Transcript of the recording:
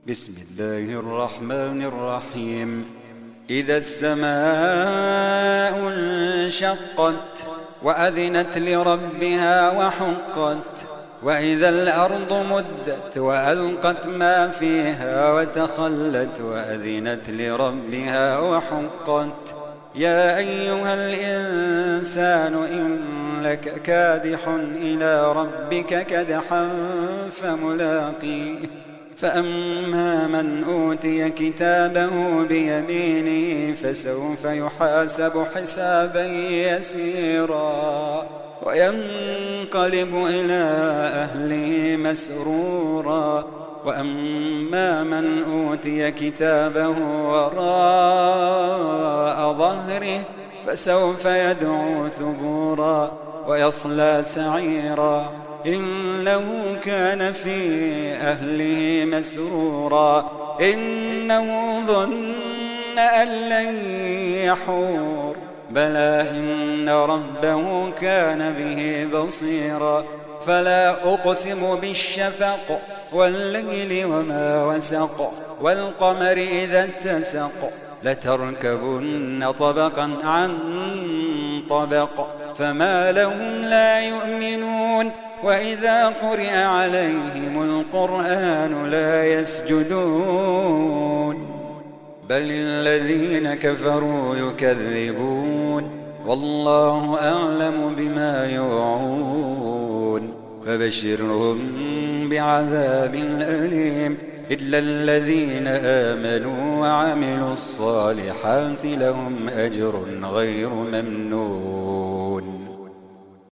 بسم الله الرحمن الرحيم. إذا السماء انشقت وأذنت لربها وحقت، وإذا الأرض مدت وألقت ما فيها وتخلت وأذنت لربها وحقت. يا أيها الإنسان إنك كادح إلى ربك كدحا فملاقيه. فأما من أوتي كتابه بيمينه فسوف يحاسب حسابا يسيرا وينقلب إلى أهله مسرورا. وأما من أوتي كتابه وراء ظهره فسوف يدعو ثبورا ويصلى سعيرا إنه كان في أهله مسرورا إنه ظن أن لن يحور بلى إن ربه كان به بصيرا. فلا أقسم بالشفق والليل وما وسق والقمر إذا اتسق لتركبن طبقا عن طبق فما لهم لا يؤمنون. وإذا قرئ عليهم القرآن لا يسجدون بل الذين كفروا يكذبون والله أعلم بما يوعون. فبشرهم بعذاب أليم إلا الذين آمنوا وعملوا الصالحات لهم أجر غير ممنون.